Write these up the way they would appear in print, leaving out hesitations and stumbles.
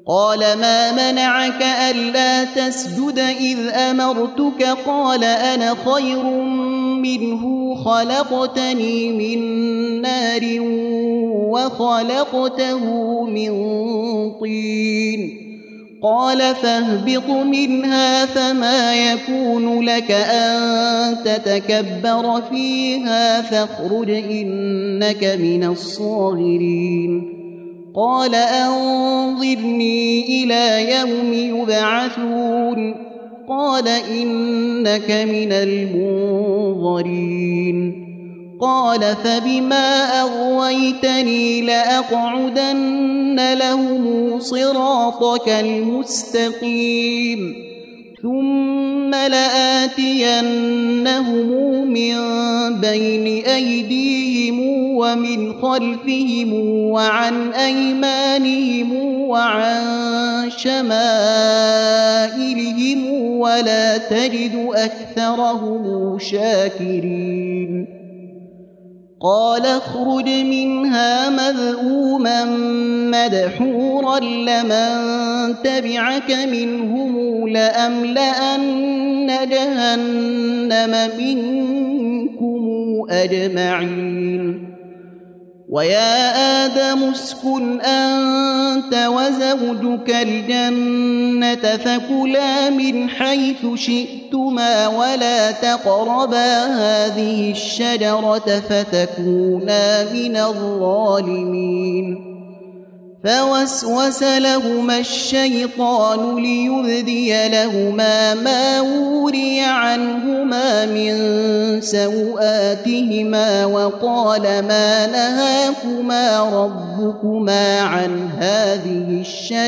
قال ما منعك ألا تسجد إذ أمرتك قال أنا خير منه خلقتني من نار وخلقته من طين قال فاهبط منها فما يكون لك أن تتكبر فيها فاخرج إنك من الصاغرين قال أنظرني إلى يوم يبعثون قال إنك من المنظرين قال فبما أغويتني لأقعدن لهم صراطك المستقيم ثم لآتينهم من بين أيديهم ومن خلفهم وعن أيمانهم وعن شمائلهم ولا تجد أكثرهم شاكرين قال اخرج منها مذءوما مدحورا لمن تبعك منهم لأملأن جهنم منكم أجمعين ويا آدم اسكن أنت وزوجك الجنة فكلا من حيث شئتما ولا تقربا هذه الشجرة فتكونا من الظالمين فوسوس لهما الشيطان ليبدي لهما ما وري عنهما من سوآتهما وقال ما نهاكما ربكما عن هذه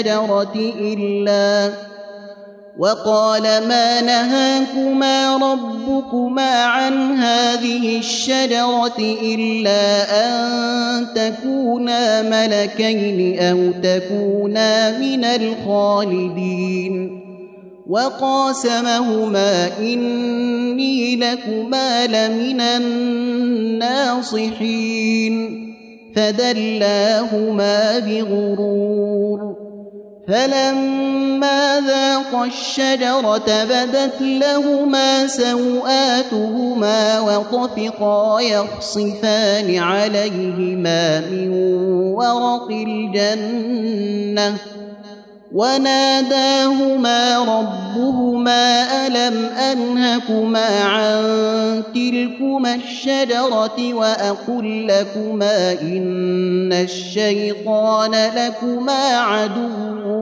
إلا أن تكونا ملكين أو تكونا من الخالدين وقاسمهما إني لكما لمن الناصحين فدلاهما بغرور فلما ذاقا الشجرة بدت لهما سوآتهما وطفقا يخصفان عليهما من ورق الجنة وناداهما ربهما ألم أنهكما عن تلكما الشجرة وأقل لكما إن الشيطان لكما عدو